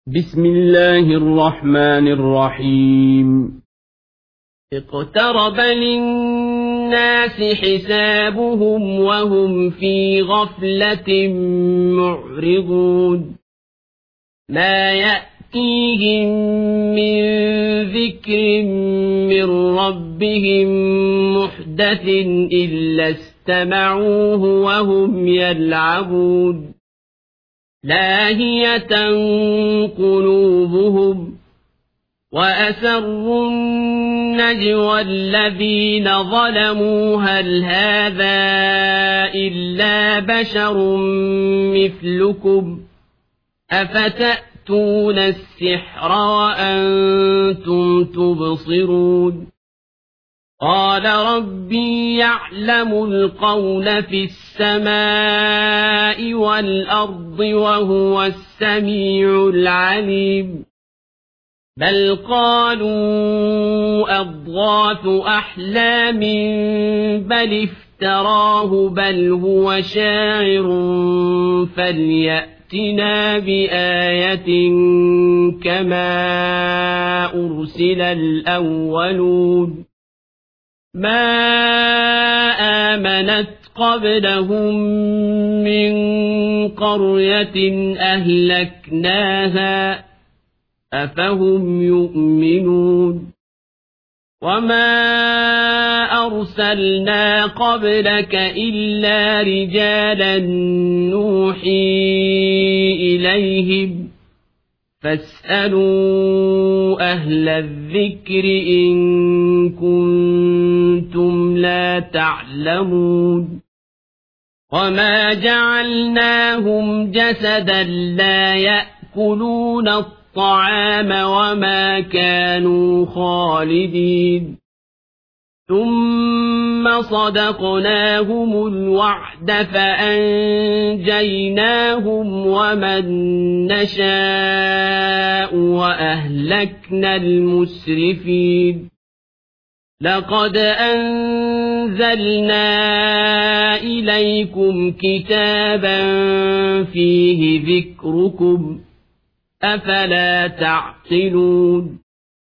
بسم الله الرحمن الرحيم. اقترب للناس حسابهم وهم في غفلة معرضون ما يأتيهم من ذكر من ربهم محدث إلا استمعوه وهم يلعبون لاهية قلوبهم وأسروا النجوى الذين ظلموا هل هذا إلا بشر مثلكم أفتأتون السحر وأنتم تبصرون قال ربي يعلم القول في السماء والأرض وهو السميع العليم بل قالوا أضغاث أحلام بل افتراه بل هو شاعر فليأتنا بآية كما أرسل الأولون ما آمنت قبلهم من قرية أهلكناها أفهم يؤمنون وما أرسلنا قبلك إلا رجالا نوحي إليهم فاسألوا أهل الذكر إن كنتم لا تعلمون وما جعلناهم جسدا لا يأكلون الطعام وما كانوا خالدين ثم صدقناهم الوعد فأنجيناهم ومن نشاء وأهلكنا المسرفين لقد أنزلنا إليكم كتابا فيه ذكركم أفلا تعقلون